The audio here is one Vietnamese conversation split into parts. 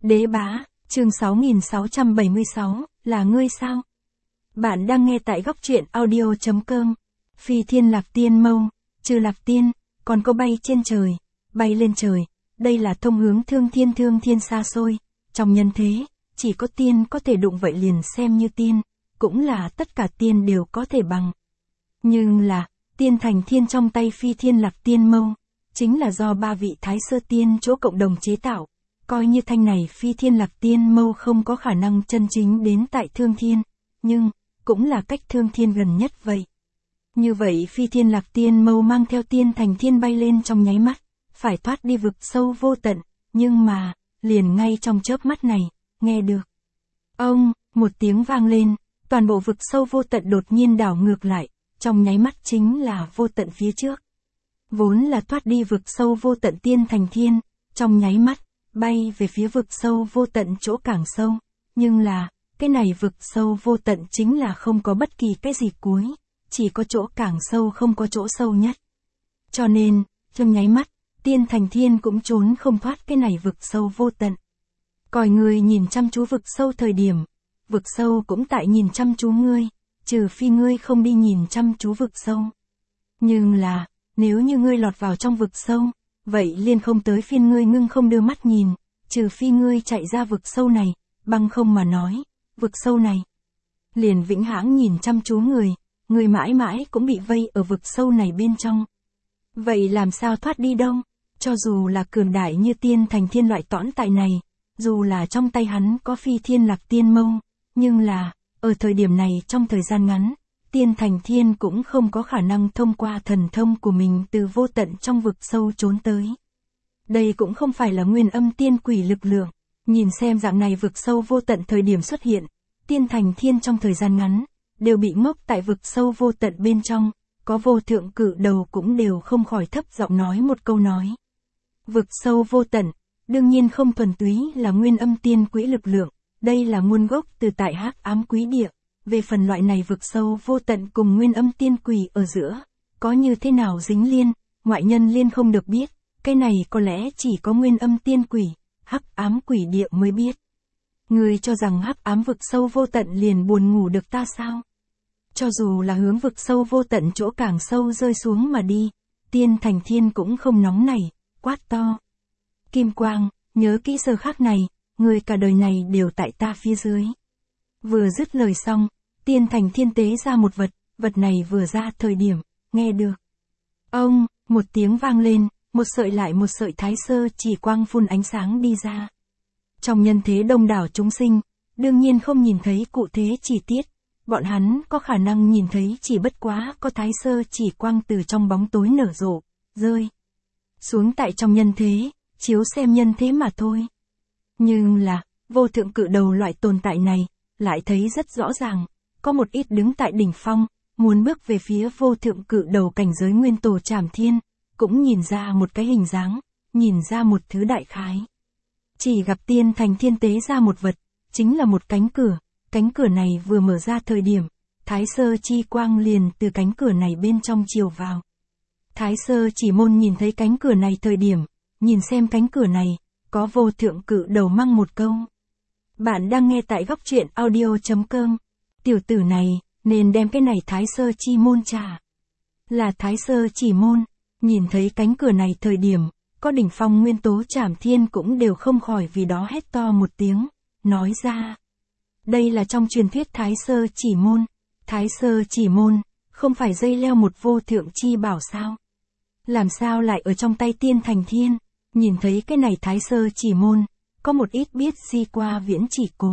Đế bá, chương 6676, là ngươi sao? Bạn đang nghe tại góc truyện audio.com. Phi thiên lạc tiên mâu, trừ lạc tiên, còn có bay trên trời, bay lên trời. Đây là thông hướng thương thiên xa xôi. Trong nhân thế, chỉ có tiên có thể đụng vậy liền xem như tiên, cũng là tất cả tiên đều có thể bằng. Nhưng là, tiên thành thiên trong tay phi thiên lạc tiên mâu, chính là do ba vị thái sơ tiên chỗ cộng đồng chế tạo. Coi như thanh này phi thiên lạc tiên mâu không có khả năng chân chính đến tại thương thiên, nhưng, cũng là cách thương thiên gần nhất vậy. Như vậy phi thiên lạc tiên mâu mang theo tiên thành thiên bay lên trong nháy mắt, phải thoát đi vực sâu vô tận, nhưng mà, liền ngay trong chớp mắt này, nghe được. Ông, một tiếng vang lên, toàn bộ vực sâu vô tận đột nhiên đảo ngược lại, trong nháy mắt chính là vô tận phía trước. Vốn là thoát đi vực sâu vô tận tiên thành thiên, trong nháy mắt, bay về phía vực sâu vô tận chỗ càng sâu, nhưng là, cái này vực sâu vô tận chính là không có bất kỳ cái gì cuối, chỉ có chỗ càng sâu không có chỗ sâu nhất. Cho nên, trong nháy mắt, tiên thành thiên cũng trốn không thoát cái này vực sâu vô tận. Còi người nhìn chăm chú vực sâu thời điểm, vực sâu cũng tại nhìn chăm chú ngươi, trừ phi ngươi không đi nhìn chăm chú vực sâu. Nhưng là, nếu như ngươi lọt vào trong vực sâu, vậy liền không tới phiên ngươi ngưng không đưa mắt nhìn, trừ phi ngươi chạy ra vực sâu này, bằng không mà nói, vực sâu này. Liền vĩnh hãng nhìn chăm chú người mãi mãi cũng bị vây ở vực sâu này bên trong. Vậy làm sao thoát đi đâu? Cho dù là cường đại như tiên thành thiên loại tõn tại này, dù là trong tay hắn có phi thiên lạc tiên mâu, nhưng là, ở thời điểm này trong thời gian ngắn, tiên thành thiên cũng không có khả năng thông qua thần thông của mình từ vô tận trong vực sâu trốn tới. Đây cũng không phải là nguyên âm tiên quỷ lực lượng, nhìn xem dạng này vực sâu vô tận thời điểm xuất hiện, tiên thành thiên trong thời gian ngắn, đều bị ngốc tại vực sâu vô tận bên trong, có vô thượng cự đầu cũng đều không khỏi thấp giọng nói một câu nói. Vực sâu vô tận, đương nhiên không thuần túy là nguyên âm tiên quỷ lực lượng, đây là nguồn gốc từ tại hắc ám quý địa. Về phần loại này vực sâu vô tận cùng nguyên âm tiên quỷ ở giữa, có như thế nào dính liên, ngoại nhân liên không được biết, cái này có lẽ chỉ có nguyên âm tiên quỷ, hắc ám quỷ địa mới biết. Ngươi cho rằng hắc ám vực sâu vô tận liền buồn ngủ được ta sao? Cho dù là hướng vực sâu vô tận chỗ càng sâu rơi xuống mà đi, tiên thành thiên cũng không nóng nảy, quát to. Kim quang, nhớ kỹ giờ khắc này, ngươi cả đời này đều tại ta phía dưới. Vừa dứt lời xong, tiên thành thiên tế ra một vật này vừa ra thời điểm, nghe được. Ông, một tiếng vang lên, một sợi thái sơ chỉ quang phun ánh sáng đi ra. Trong nhân thế đông đảo chúng sinh, đương nhiên không nhìn thấy cụ thể chi tiết, bọn hắn có khả năng nhìn thấy chỉ bất quá có thái sơ chỉ quang từ trong bóng tối nở rộ, rơi xuống tại trong nhân thế, chiếu xem nhân thế mà thôi. Nhưng là, vô thượng cự đầu loại tồn tại này, lại thấy rất rõ ràng, có một ít đứng tại đỉnh phong, muốn bước về phía vô thượng cự đầu cảnh giới nguyên tổ trảm thiên, cũng nhìn ra một cái hình dáng, nhìn ra một thứ đại khái. Chỉ gặp tiên thành thiên tế ra một vật, chính là một cánh cửa này vừa mở ra thời điểm, thái sơ chi quang liền từ cánh cửa này bên trong chiều vào. Thái sơ chỉ môn nhìn thấy cánh cửa này thời điểm, nhìn xem cánh cửa này, có vô thượng cự đầu mang một câu. Bạn đang nghe tại góc truyện audio.com. Tiểu tử này, nên đem cái này thái sơ chi môn trả. Là thái sơ chỉ môn, nhìn thấy cánh cửa này thời điểm, có đỉnh phong nguyên tố trảm thiên cũng đều không khỏi vì đó hét to một tiếng, nói ra. Đây là trong truyền thuyết thái sơ chỉ môn. Thái sơ chỉ môn, không phải dây leo một vô thượng chi bảo sao? Làm sao lại ở trong tay tiên thành thiên? Nhìn thấy cái này thái sơ chỉ môn, có một ít biết di qua viễn chỉ cố.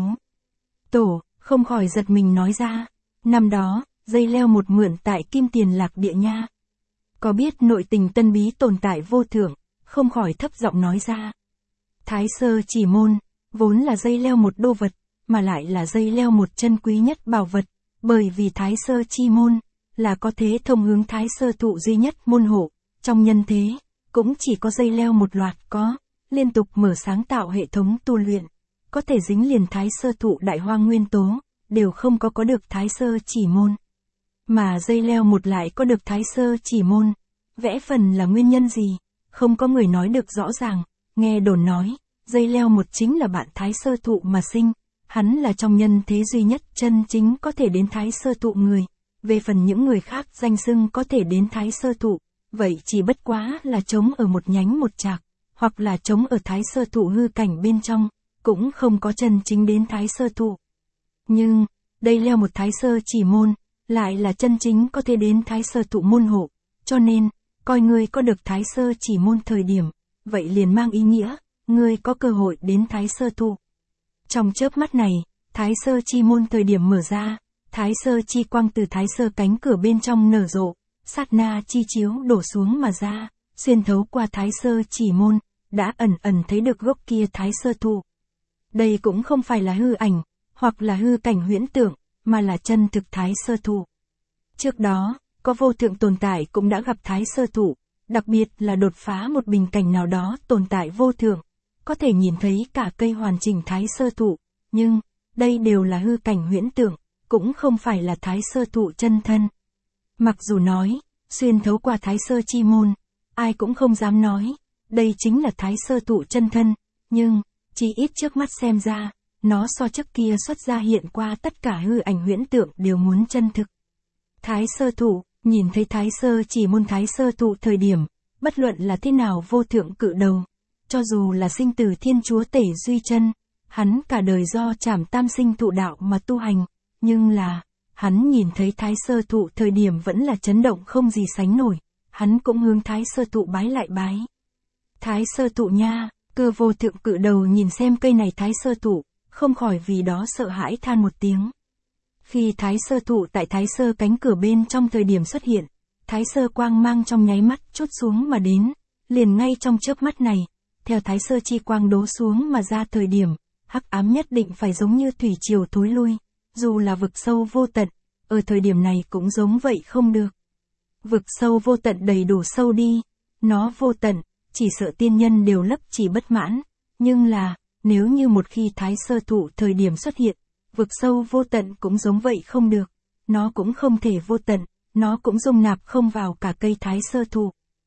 Tổ, không khỏi giật mình nói ra, năm đó, dây leo một mượn tại kim tiền lạc địa nha. Có biết nội tình tân bí tồn tại vô thượng, không khỏi thấp giọng nói ra. Thái sơ chỉ môn, vốn là dây leo một đô vật, mà lại là dây leo một chân quý nhất bảo vật, bởi vì thái sơ chi môn, là có thế thông hướng thái sơ thụ duy nhất môn hộ, trong nhân thế, cũng chỉ có dây leo một loạt có, liên tục mở sáng tạo hệ thống tu luyện, có thể dính liền thái sơ thụ đại hoang nguyên tố, đều không có được thái sơ chỉ môn. Mà dây leo một lại có được thái sơ chỉ môn, vẽ phần là nguyên nhân gì, không có người nói được rõ ràng, nghe đồn nói, dây leo một chính là bạn Thái Sơ Thụ mà sinh, hắn là trong nhân thế duy nhất chân chính có thể đến Thái Sơ Thụ người, về phần những người khác danh xưng có thể đến Thái Sơ Thụ, vậy chỉ bất quá là trống ở một nhánh một trạc, hoặc là trống ở Thái Sơ Thụ hư cảnh bên trong, cũng không có chân chính đến Thái Sơ Thụ. Nhưng, đây leo một Thái Sơ chỉ môn, lại là chân chính có thể đến Thái Sơ Thụ môn hộ, cho nên, coi ngươi có được Thái Sơ chỉ môn thời điểm, vậy liền mang ý nghĩa, ngươi có cơ hội đến Thái Sơ Thụ. Trong chớp mắt này, Thái Sơ chi môn thời điểm mở ra, Thái Sơ chi quang từ Thái Sơ cánh cửa bên trong nở rộ, sát na chi chiếu đổ xuống mà ra, xuyên thấu qua Thái Sơ chỉ môn, đã ẩn ẩn thấy được gốc kia Thái Sơ Thụ. Đây cũng không phải là hư ảnh, hoặc là hư cảnh huyễn tượng, mà là chân thực Thái Sơ Thụ. Trước đó, có vô thượng tồn tại cũng đã gặp Thái Sơ Thụ, đặc biệt là đột phá một bình cảnh nào đó tồn tại vô thượng, có thể nhìn thấy cả cây hoàn chỉnh Thái Sơ Thụ, nhưng, đây đều là hư cảnh huyễn tượng, cũng không phải là Thái Sơ Thụ chân thân. Mặc dù nói, xuyên thấu qua Thái Sơ chi môn, ai cũng không dám nói, đây chính là Thái Sơ Thụ chân thân, nhưng, chỉ ít trước mắt xem ra, nó so trước kia xuất ra hiện qua tất cả hư ảnh huyễn tượng đều muốn chân thực. Thái Sơ Thụ, nhìn thấy Thái Sơ chỉ môn Thái Sơ Thụ thời điểm, bất luận là thế nào vô thượng cự đầu, cho dù là sinh tử Thiên Chúa Tể Duy Chân, hắn cả đời do Trảm Tam Sinh Thụ đạo mà tu hành, nhưng là, hắn nhìn thấy Thái Sơ Thụ thời điểm vẫn là chấn động không gì sánh nổi, hắn cũng hướng Thái Sơ Thụ bái lại bái. Thái Sơ Thụ nha, Cơ Vô Thượng cự đầu nhìn xem cây này Thái Sơ Thụ, không khỏi vì đó sợ hãi than một tiếng. Khi Thái Sơ Thụ tại Thái Sơ cánh cửa bên trong thời điểm xuất hiện, Thái Sơ quang mang trong nháy mắt trút xuống mà đến, liền ngay trong chớp mắt này, theo Thái Sơ chi quang đố xuống mà ra thời điểm, hắc ám nhất định phải giống như thủy triều thối lui, dù là vực sâu vô tận, ở thời điểm này cũng giống vậy không được. Vực sâu vô tận đầy đủ sâu đi, nó vô tận, chỉ sợ tiên nhân đều lấp chỉ bất mãn, nhưng là, nếu như một khi Thái Sơ Thụ thời điểm xuất hiện, vực sâu vô tận cũng giống vậy không được, nó cũng không thể vô tận, nó cũng dung nạp không vào cả cây Thái Sơ Thụ.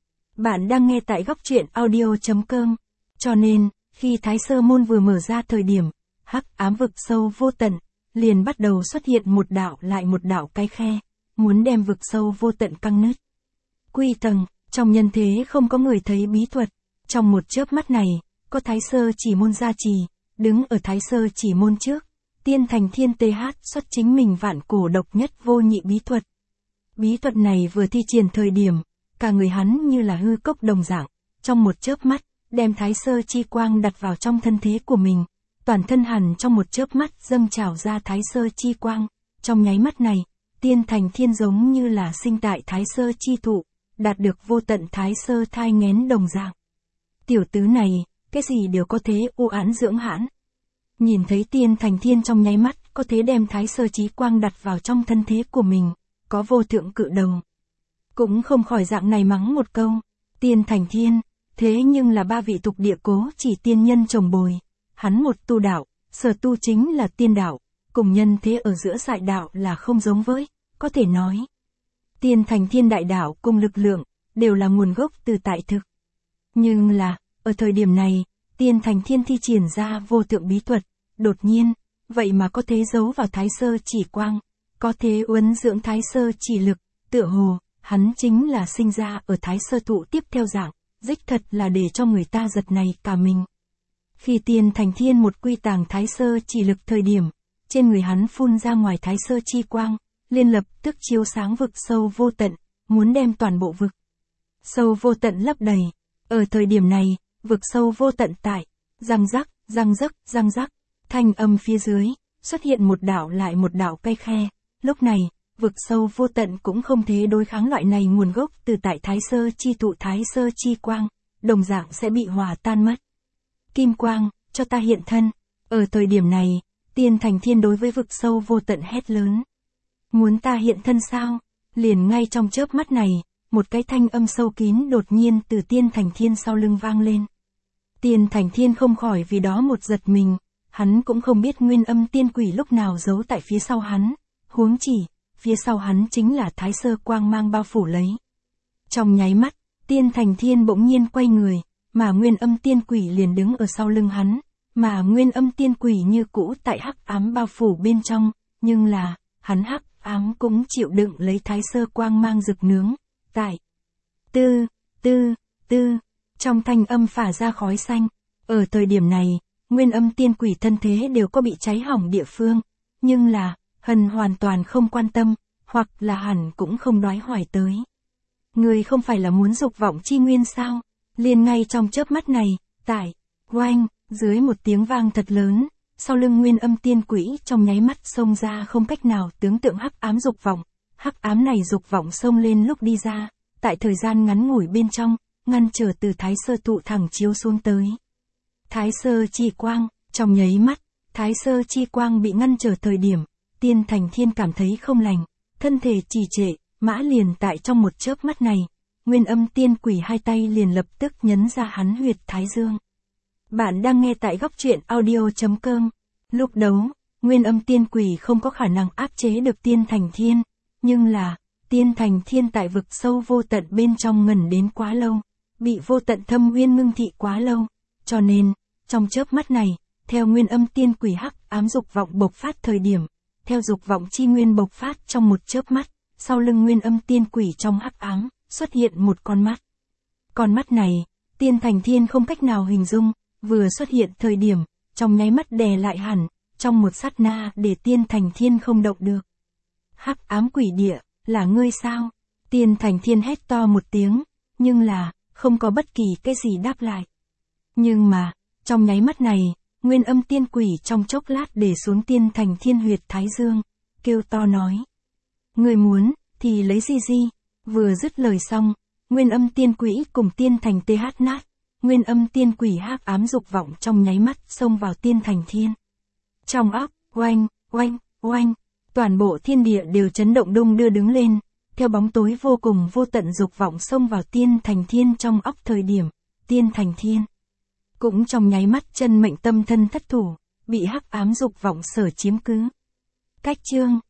Bạn đang nghe tại góc truyện audio.com, cho nên, khi Thái Sơ môn vừa mở ra thời điểm, hắc ám vực sâu vô tận, liền bắt đầu xuất hiện một đạo lại một đạo cái khe, muốn đem vực sâu vô tận căng nứt. Quy tầng, trong nhân thế không có người thấy bí thuật, trong một chớp mắt này, có Thái Sơ chỉ môn gia trì, đứng ở Thái Sơ chỉ môn trước, Tiên Thành Thiên TH xuất chính mình vạn cổ độc nhất vô nhị bí thuật. Bí thuật này vừa thi triển thời điểm, cả người hắn như là hư cốc đồng dạng, trong một chớp mắt, đem Thái Sơ chi quang đặt vào trong thân thế của mình, toàn thân hẳn trong một chớp mắt dâng trào ra Thái Sơ chi quang, trong nháy mắt này, Tiên Thành Thiên giống như là sinh tại Thái Sơ chi thụ, đạt được vô tận Thái Sơ thai nghén đồng dạng. Tiểu tứ này, cái gì đều có thế u án dưỡng hãn. Nhìn thấy Tiên Thành Thiên trong nháy mắt có thể đem Thái Sơ chí quang đặt vào trong thân thế của mình, có Vô Thượng cự đầu. Cũng không khỏi dạng này mắng một câu, Tiên Thành Thiên, thế nhưng là ba vị tục địa cố chỉ tiên nhân trồng bồi, hắn một tu đạo, sở tu chính là tiên đạo, cùng nhân thế ở giữa dại đạo là không giống với, có thể nói. Tiên Thành Thiên đại đạo cùng lực lượng, đều là nguồn gốc từ tại thực. Nhưng là, ở thời điểm này, Tiên Thành Thiên thi triển ra vô thượng bí thuật, đột nhiên, vậy mà có thế giấu vào Thái Sơ chỉ quang, có thế uốn dưỡng Thái Sơ chỉ lực, tựa hồ, hắn chính là sinh ra ở Thái Sơ thụ tiếp theo dạng, đích thật là để cho người ta giật này cả mình. Khi Tiên Thành Thiên một quy tàng Thái Sơ chỉ lực thời điểm, trên người hắn phun ra ngoài Thái Sơ chi quang, liên lập tức chiếu sáng vực sâu vô tận, muốn đem toàn bộ vực sâu vô tận lấp đầy. Ở thời điểm này, vực sâu vô tận tại, răng rắc, răng rắc, răng rắc, thanh âm phía dưới, xuất hiện một đạo lại một đạo cây khe. Lúc này, vực sâu vô tận cũng không thể đối kháng loại này nguồn gốc từ tại Thái Sơ chi thụ Thái Sơ chi quang, đồng dạng sẽ bị hòa tan mất. Kim quang, cho ta hiện thân. Ở thời điểm này, Tiên Thành Thiên đối với vực sâu vô tận hét lớn. Muốn ta hiện thân sao? Liền ngay trong chớp mắt này, một cái thanh âm sâu kín đột nhiên từ Tiên Thành Thiên sau lưng vang lên. Tiên Thành Thiên không khỏi vì đó một giật mình, hắn cũng không biết nguyên âm tiên quỷ lúc nào giấu tại phía sau hắn, huống chỉ, phía sau hắn chính là Thái Sơ quang mang bao phủ lấy. Trong nháy mắt, Tiên Thành Thiên bỗng nhiên quay người, mà Nguyên Âm Tiên Quỷ liền đứng ở sau lưng hắn, mà Nguyên Âm Tiên Quỷ như cũ tại hắc ám bao phủ bên trong, nhưng là, hắn hắc ám cũng chịu đựng lấy thái sơ quang mang rực nướng, tại trong thanh âm phả ra khói xanh. Ở thời điểm này, Nguyên Âm Tiên Quỷ thân thế đều có bị cháy hỏng địa phương, nhưng là, Hần hoàn toàn không quan tâm, hoặc là hẳn cũng không đoái hoài tới. Người không phải là muốn dục vọng chi nguyên sao? Liền ngay trong chớp mắt này, tại, oanh, dưới một tiếng vang thật lớn, sau lưng Nguyên Âm Tiên Quỷ trong nháy mắt xông ra không cách nào tưởng tượng hắc ám dục vọng. Hắc ám này dục vọng xông lên lúc đi ra, tại thời gian ngắn ngủi bên trong, ngăn trở từ thái sơ tụ thẳng chiếu xuống tới. Thái sơ chi quang, trong nháy mắt, thái sơ chi quang bị ngăn trở thời điểm, Tiên Thành Thiên cảm thấy không lành, thân thể trì trệ, mã liền tại trong một chớp mắt này, Nguyên Âm Tiên Quỷ hai tay liền lập tức nhấn ra hắn huyệt thái dương. Bạn đang nghe tại góc truyện audio.com. Lúc đấu, Nguyên Âm Tiên Quỷ không có khả năng áp chế được Tiên Thành Thiên, nhưng là, Tiên Thành Thiên tại vực sâu vô tận bên trong ngẩn đến quá lâu, bị vô tận thâm uyên ngưng thị quá lâu, cho nên, trong chớp mắt này, theo Nguyên Âm Tiên Quỷ hắc ám dục vọng bộc phát thời điểm, theo dục vọng chi nguyên bộc phát trong một chớp mắt, sau lưng Nguyên Âm Tiên Quỷ trong hắc ám, xuất hiện một con mắt. Con mắt này, Tiên Thành Thiên không cách nào hình dung, vừa xuất hiện thời điểm, trong nháy mắt đè lại hẳn, trong một sát na để Tiên Thành Thiên không động được. Hắc ám quỷ địa, là ngươi sao? Tiên Thành Thiên hét to một tiếng, nhưng là, không có bất kỳ cái gì đáp lại. Nhưng mà, trong nháy mắt này, Nguyên Âm Tiên Quỷ trong chốc lát để xuống Tiên Thành Thiên huyệt thái dương, kêu to nói. Ngươi muốn, thì lấy gì? Vừa dứt lời xong, Nguyên Âm Tiên Quỷ cùng Tiên Thành TH nát, Nguyên Âm Tiên Quỷ hắc ám dục vọng trong nháy mắt xông vào Tiên Thành Thiên. Trong óc, oanh, oanh, oanh, toàn bộ thiên địa đều chấn động đung đưa đứng lên, theo bóng tối vô cùng vô tận dục vọng xông vào Tiên Thành Thiên trong óc thời điểm, Tiên Thành Thiên cũng trong nháy mắt chân mệnh tâm thân thất thủ, bị hắc ám dục vọng sở chiếm cứ. Cách chương